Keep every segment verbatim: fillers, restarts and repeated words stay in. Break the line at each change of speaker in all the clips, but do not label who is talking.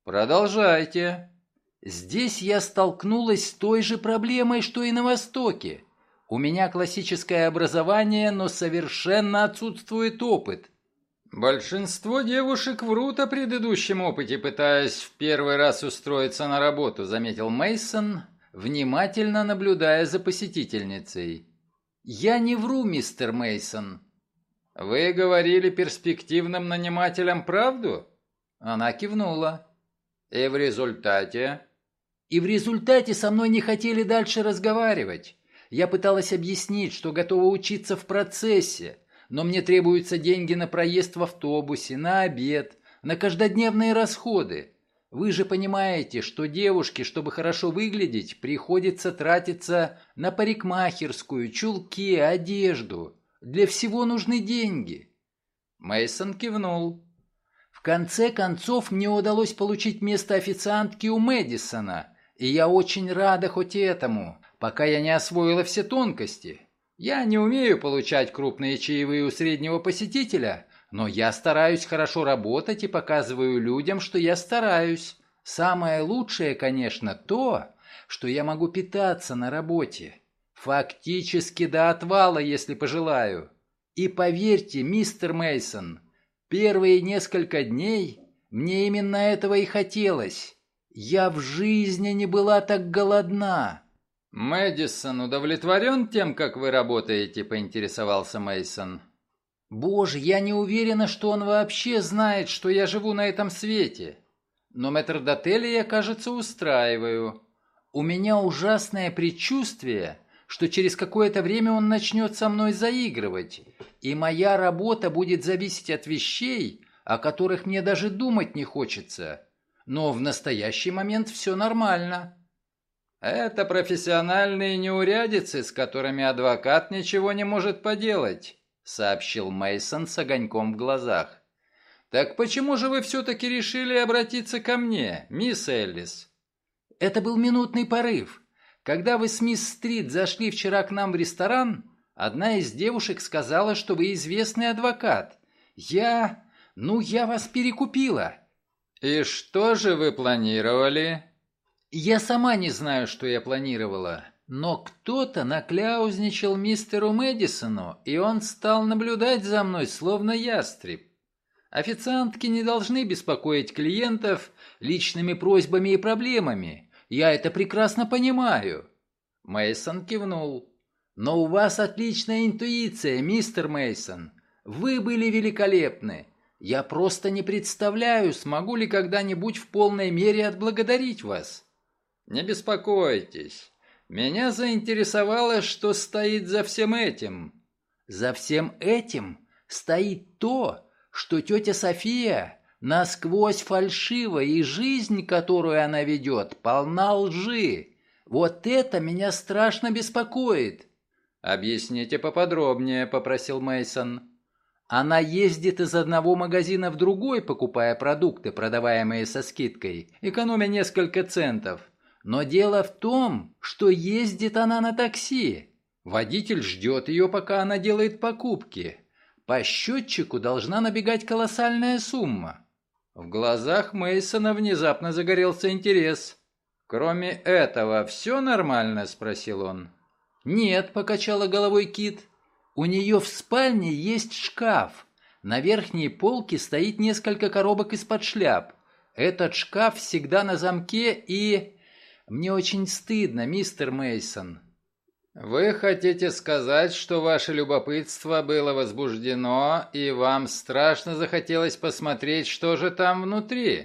Продолжайте. Здесь я столкнулась с той же проблемой, что и на Востоке. У меня классическое образование, но совершенно отсутствует опыт. Большинство девушек врут о предыдущем опыте, пытаясь в первый раз устроиться на работу, заметил Мейсон, внимательно наблюдая за посетительницей. Я не вру, мистер Мейсон. Вы говорили перспективным нанимателям правду? Она кивнула. И в результате? И в результате со мной не хотели дальше разговаривать. Я пыталась объяснить, что готова учиться в процессе, но мне требуются деньги на проезд в автобусе, на обед, на каждодневные расходы. Вы же понимаете, что девушке, чтобы хорошо выглядеть, приходится тратиться на парикмахерскую, чулки, одежду. Для всего нужны деньги. Мейсон кивнул. В конце концов, мне удалось получить место официантки у Мэдисона, и я очень рада хоть этому, пока я не освоила все тонкости. Я не умею получать крупные чаевые у среднего посетителя, но я стараюсь хорошо работать и показываю людям, что я стараюсь. Самое лучшее, конечно, то, что я могу питаться на работе. Фактически до отвала, если пожелаю. И поверьте, мистер Мейсон, первые несколько дней мне именно этого и хотелось. Я в жизни не была так голодна. Мэдисон удовлетворен тем, как вы работаете, поинтересовался Мейсон. Боже, я не уверена, что он вообще знает, что я живу на этом свете. Но метрдотеля я, кажется, устраиваю. У меня ужасное предчувствие, что через какое-то время он начнет со мной заигрывать, и моя работа будет зависеть от вещей, о которых мне даже думать не хочется. Но в настоящий момент все нормально. Это профессиональные неурядицы, с которыми адвокат ничего не может поделать, сообщил Мейсон с огоньком в глазах. Так почему же вы все-таки решили обратиться ко мне, мисс Эллис? Это был минутный порыв. Когда вы с мисс Стрит зашли вчера к нам в ресторан, одна из девушек сказала, что вы известный адвокат. Я... ну, я вас перекупила. И что же вы планировали? Я сама не знаю, что я планировала, но кто-то накляузничал мистеру Мэдисону, и он стал наблюдать за мной, словно ястреб. Официантки не должны беспокоить клиентов личными просьбами и проблемами. Я это прекрасно понимаю. Мейсон кивнул. Но у вас отличная интуиция, мистер Мейсон. Вы были великолепны. Я просто не представляю, смогу ли когда-нибудь в полной мере отблагодарить вас. Не беспокойтесь. Меня заинтересовало, что стоит за всем этим. За всем этим стоит то, что тетя София насквозь фальшива, и жизнь, которую она ведет, полна лжи. Вот это меня страшно беспокоит. Объясните поподробнее, попросил Мейсон. Она ездит из одного магазина в другой, покупая продукты, продаваемые со скидкой, экономя несколько центов. Но дело в том, что ездит она на такси. Водитель ждет ее, пока она делает покупки. По счетчику должна набегать колоссальная сумма. В глазах Мейсона внезапно загорелся интерес. «Кроме этого, все нормально?» – спросил он. «Нет», – покачала головой Кит. «У нее в спальне есть шкаф. На верхней полке стоит несколько коробок из-под шляп. Этот шкаф всегда на замке и... Мне очень стыдно, мистер Мейсон». «Вы хотите сказать, что ваше любопытство было возбуждено, и вам страшно захотелось посмотреть, что же там внутри?»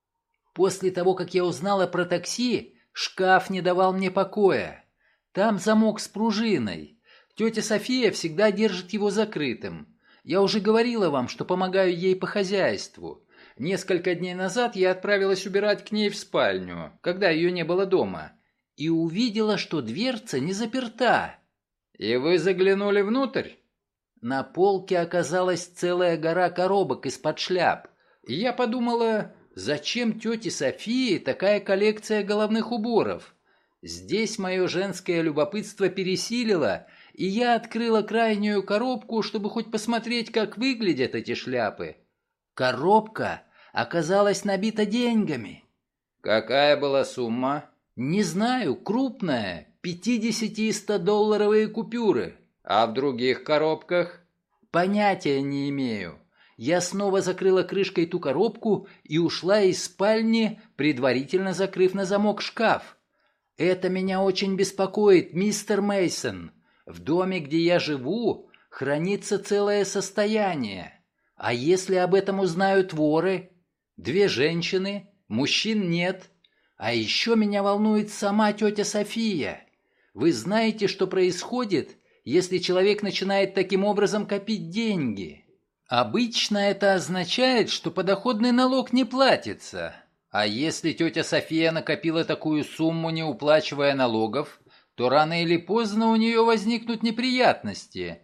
«После того, как я узнала про такси, шкаф не давал мне покоя. Там замок с пружиной. Тетя София всегда держит его закрытым. Я уже говорила вам, что помогаю ей по хозяйству. Несколько дней назад я отправилась убирать к ней в спальню, когда ее не было дома, и увидела, что дверца не заперта». «И вы заглянули внутрь?» На полке оказалась целая гора коробок из-под шляп. И я подумала, зачем тете Софии такая коллекция головных уборов? Здесь мое женское любопытство пересилило, и я открыла крайнюю коробку, чтобы хоть посмотреть, как выглядят эти шляпы. Коробка оказалась набита деньгами. Какая была сумма? Не знаю, крупная, пятьдесят- и сто-долларовые купюры. А в других коробках? Понятия не имею. Я снова закрыла крышкой ту коробку и ушла из спальни, предварительно закрыв на замок шкаф. Это меня очень беспокоит, мистер Мейсон. В доме, где я живу, хранится целое состояние. А если об этом узнают воры? Две женщины, мужчин нет. А еще меня волнует сама тетя София. Вы знаете, что происходит, если человек начинает таким образом копить деньги? Обычно это означает, что подоходный налог не платится. А если тетя София накопила такую сумму, не уплачивая налогов, то рано или поздно у нее возникнут неприятности.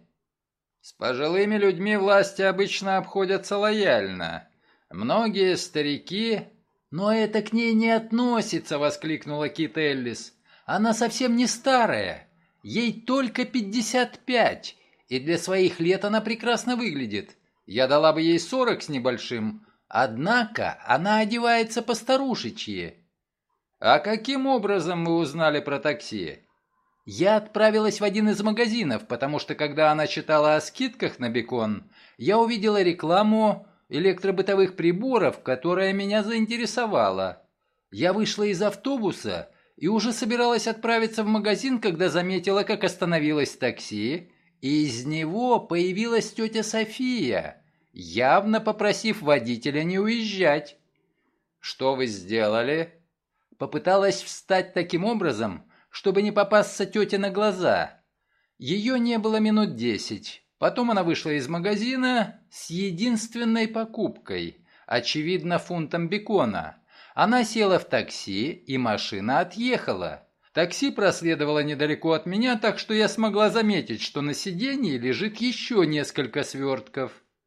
С пожилыми людьми власти обычно обходятся лояльно. Многие старики... «Но это к ней не относится», — воскликнула Кит Эллис. «Она совсем не старая. Ей только пятьдесят пять, и для своих лет она прекрасно выглядит. Я дала бы ей сорок с небольшим, однако она одевается по-старушечьи». «А каким образом вы узнали про такси?» «Я отправилась в один из магазинов, потому что, когда она читала о скидках на бекон, я увидела рекламу электробытовых приборов, которая меня заинтересовала. Я вышла из автобуса и уже собиралась отправиться в магазин, когда заметила, как остановилось такси, и из него появилась тетя София, явно попросив водителя не уезжать. Что вы сделали? Попыталась встать таким образом, чтобы не попасться тете на глаза. Ее не было минут десять. Потом она вышла из магазина с единственной покупкой, очевидно, фунтом бекона. Она села в такси, и машина отъехала. Такси проследовало недалеко от меня, так что я смогла заметить, что на сиденье лежит еще несколько свертков.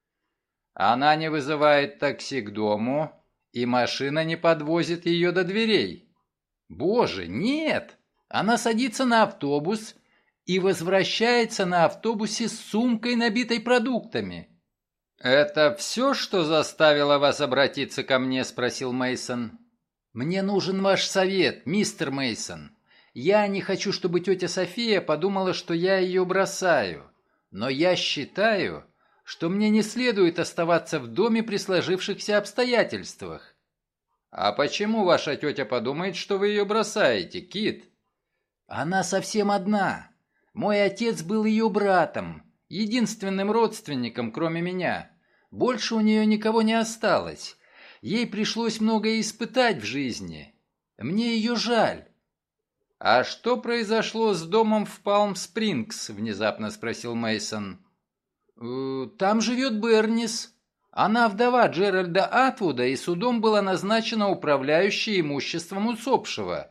Она не вызывает такси к дому, и машина не подвозит ее до дверей. Боже, нет! Она садится на автобус и возвращается на автобусе с сумкой, набитой продуктами. «Это все, что заставило вас обратиться ко мне?» – спросил Мейсон. «Мне нужен ваш совет, мистер Мейсон. Я не хочу, чтобы тетя София подумала, что я ее бросаю. Но я считаю, что мне не следует оставаться в доме при сложившихся обстоятельствах». «А почему ваша тетя подумает, что вы ее бросаете, Кит?» «Она совсем одна. Мой отец был ее братом, единственным родственником, кроме меня. Больше у нее никого не осталось. Ей пришлось многое испытать в жизни. Мне ее жаль». «А что произошло с домом в Палм-Спрингс?» – внезапно спросил Мейсон. «Э, «Там живет Бернис. Она вдова Джеральда Атвуда, и судом была назначена управляющей имуществом усопшего».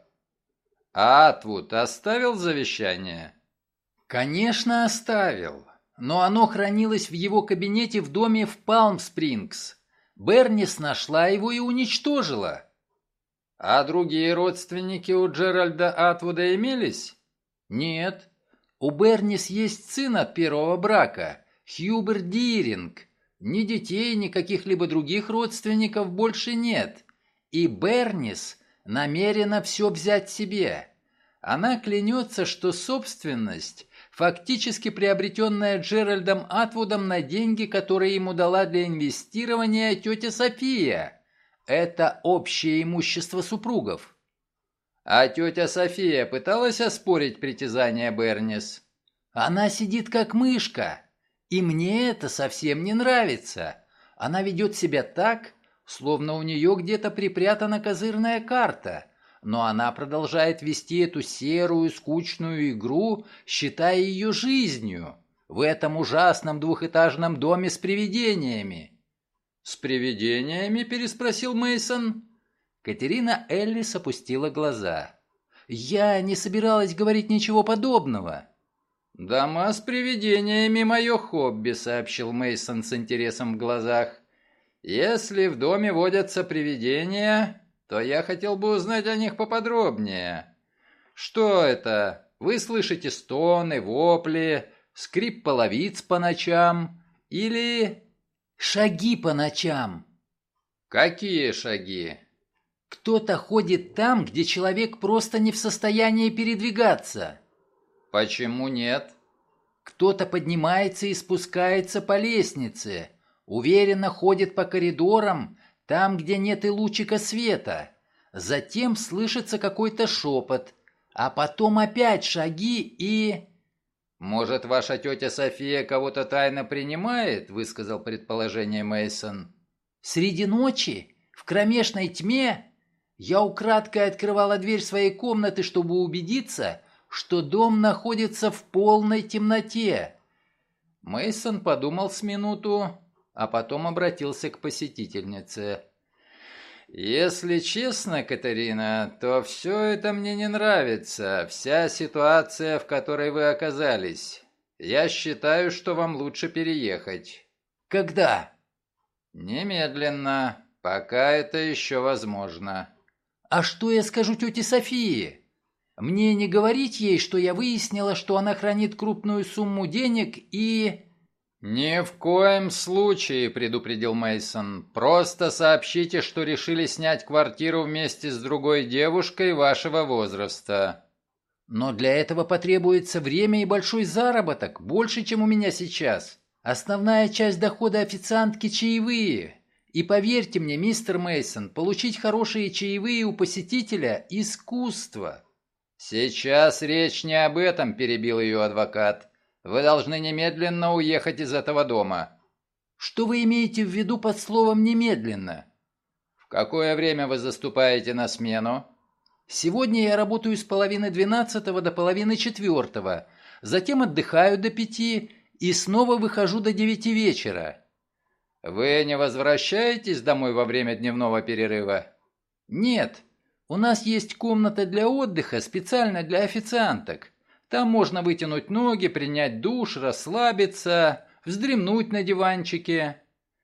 «А Атвуд оставил завещание?» «Конечно, оставил. Но оно хранилось в его кабинете в доме в Палм-Спрингс. Бернис нашла его и уничтожила». «А другие родственники у Джеральда Атвуда имелись?» «Нет. У Бернис есть сын от первого брака, Хьюбер Диринг. Ни детей, ни каких-либо других родственников больше нет. И Бернис намерена все взять себе. Она клянется, что собственность, фактически приобретенная Джеральдом Атвудом на деньги, которые ему дала для инвестирования тетя София, это общее имущество супругов». «А тетя София пыталась оспорить притязания Бернис?» «Она сидит как мышка, и мне это совсем не нравится. Она ведет себя так, словно у нее где-то припрятана козырная карта, но она продолжает вести эту серую, скучную игру, считая ее жизнью, в этом ужасном двухэтажном доме с привидениями». «С привидениями?» – переспросил Мейсон. Катерина Эллис опустила глаза. «Я не собиралась говорить ничего подобного». «Дома с привидениями – мое хобби», – сообщил Мейсон с интересом в глазах. «Если в доме водятся привидения, то я хотел бы узнать о них поподробнее. Что это? Вы слышите стоны, вопли, скрип половиц по ночам или...» «Шаги по ночам». «Какие шаги?» Кто-то ходит там, где человек просто не в состоянии передвигаться. Почему нет? Кто-то поднимается и спускается по лестнице, уверенно ходит по коридорам, там, где нет и лучика света. Затем слышится какой-то шепот, а потом опять шаги и... «Может, ваша тетя София кого-то тайно принимает?» – высказал предположение Мейсон. «Среди ночи? В кромешной тьме?» Я украдкой открывала дверь своей комнаты, чтобы убедиться, что дом находится в полной темноте. Мейсон подумал с минуту, а потом обратился к посетительнице. «Если честно, Катерина, то все это мне не нравится, вся ситуация, в которой вы оказались. Я считаю, что вам лучше переехать». «Когда?» «Немедленно, пока это еще возможно». «А что я скажу тете Софии? Мне не говорить ей, что я выяснила, что она хранит крупную сумму денег и...» «Ни в коем случае», — предупредил Мейсон. «Просто сообщите, что решили снять квартиру вместе с другой девушкой вашего возраста». «Но для этого потребуется время и большой заработок, больше, чем у меня сейчас. Основная часть дохода официантки — чаевые. И поверьте мне, мистер Мейсон, получить хорошие чаевые у посетителя — искусство». «Сейчас речь не об этом», — перебил ее адвокат. «Вы должны немедленно уехать из этого дома». «Что вы имеете в виду под словом «немедленно»?» «В какое время вы заступаете на смену?» «Сегодня я работаю с половины двенадцатого до половины четвертого, затем отдыхаю до пяти и снова выхожу до девяти вечера». «Вы не возвращаетесь домой во время дневного перерыва?» «Нет. У нас есть комната для отдыха специально для официанток. Там можно вытянуть ноги, принять душ, расслабиться, вздремнуть на диванчике».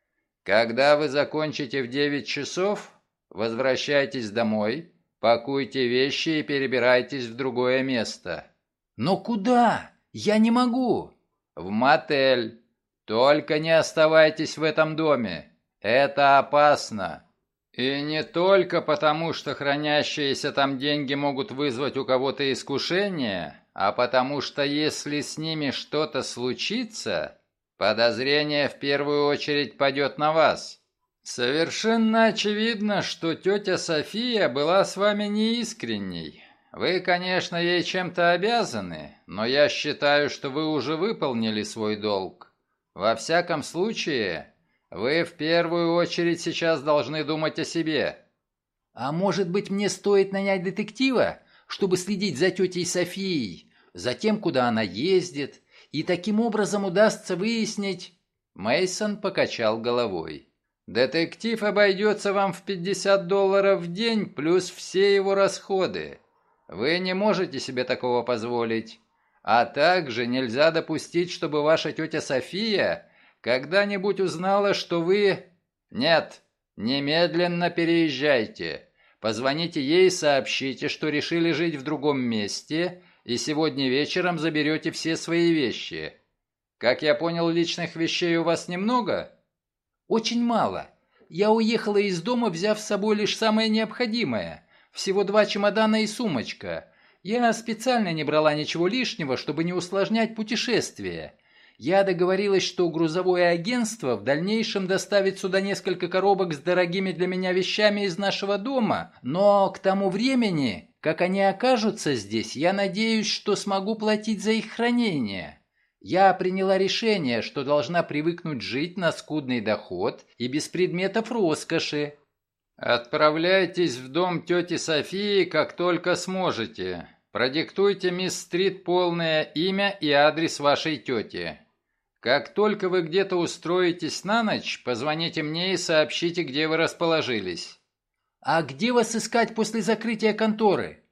«Когда вы закончите в девять часов, возвращайтесь домой, пакуйте вещи и перебирайтесь в другое место». «Но куда? Я не могу». «В мотель. Только не оставайтесь в этом доме. Это опасно. И не только потому, что хранящиеся там деньги могут вызвать у кого-то искушение, а потому что если с ними что-то случится, подозрение в первую очередь падет на вас. Совершенно очевидно, что тетя София была с вами неискренней. Вы, конечно, ей чем-то обязаны, но я считаю, что вы уже выполнили свой долг. Во всяком случае, вы в первую очередь сейчас должны думать о себе». «А может быть, мне стоит нанять детектива, чтобы следить за тетей Софией, за тем, куда она ездит, и таким образом удастся выяснить...» Мейсон покачал головой. «Детектив обойдется вам в пятьдесят долларов в день плюс все его расходы. Вы не можете себе такого позволить. А также нельзя допустить, чтобы ваша тетя София когда-нибудь узнала, что вы... Нет, немедленно переезжайте. Позвоните ей и сообщите, что решили жить в другом месте, и сегодня вечером заберете все свои вещи. Как я понял, личных вещей у вас немного?» «Очень мало. Я уехала из дома, взяв с собой лишь самое необходимое. Всего два чемодана и сумочка. Я специально не брала ничего лишнего, чтобы не усложнять путешествие. Я договорилась, что грузовое агентство в дальнейшем доставит сюда несколько коробок с дорогими для меня вещами из нашего дома, но к тому времени, как они окажутся здесь, я надеюсь, что смогу платить за их хранение. Я приняла решение, что должна привыкнуть жить на скудный доход и без предметов роскоши». «Отправляйтесь в дом тети Софии, как только сможете. Продиктуйте мисс Стрит полное имя и адрес вашей тети. Как только вы где-то устроитесь на ночь, позвоните мне и сообщите, где вы расположились». «А где вас искать после закрытия конторы?»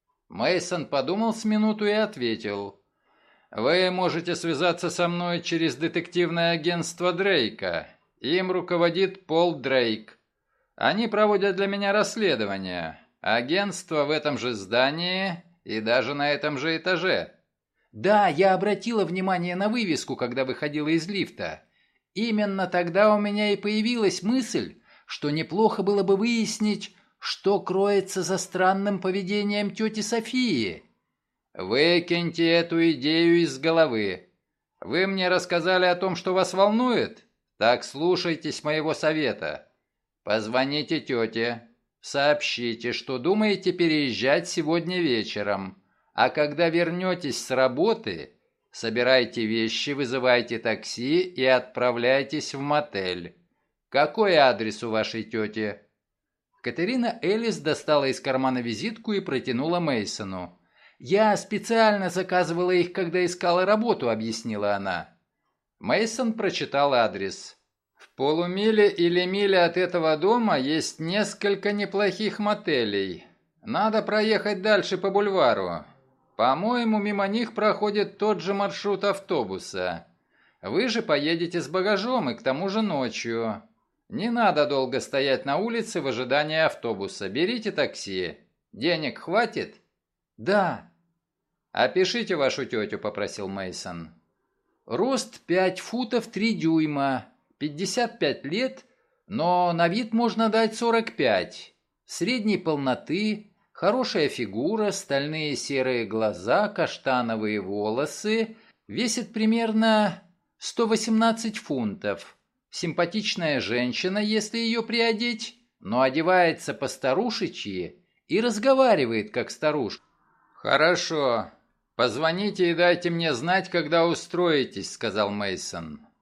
Мейсон подумал с минуту и ответил. «Вы можете связаться со мной через детективное агентство Дрейка. Им руководит Пол Дрейк. Они проводят для меня расследование. Агентство в этом же здании и даже на этом же этаже». «Да, я обратила внимание на вывеску, когда выходила из лифта. Именно тогда у меня и появилась мысль, что неплохо было бы выяснить, Что кроется за странным поведением тети Софии? Выкиньте эту идею из головы. Вы мне рассказали о том, что вас волнует? Так слушайтесь моего совета. Позвоните тете, сообщите, что думаете переезжать сегодня вечером, а когда вернетесь с работы, собирайте вещи, вызывайте такси и отправляйтесь в мотель. Какой адрес у вашей тети?» Катерина Элис достала из кармана визитку и протянула Мейсону. «Я специально заказывала их, когда искала работу», — объяснила она. Мейсон прочитал адрес. «В полумиле или миле от этого дома есть несколько неплохих мотелей. Надо проехать дальше по бульвару. По-моему, мимо них проходит тот же маршрут автобуса. Вы же поедете с багажом и к тому же ночью. Не надо долго стоять на улице в ожидании автобуса. Берите такси. Денег хватит?» «Да». «Опишите вашу тетю», — попросил Мейсон. «Рост пять футов три дюйма, пятьдесят пять лет, но на вид можно дать сорок пять. Средней полноты, хорошая фигура, стальные серые глаза, каштановые волосы, весит примерно сто восемнадцать фунтов. Симпатичная женщина, если ее приодеть, но одевается по-старушечьи и разговаривает как старушка». «Хорошо. Позвоните и дайте мне знать, когда устроитесь», — сказал Мейсон.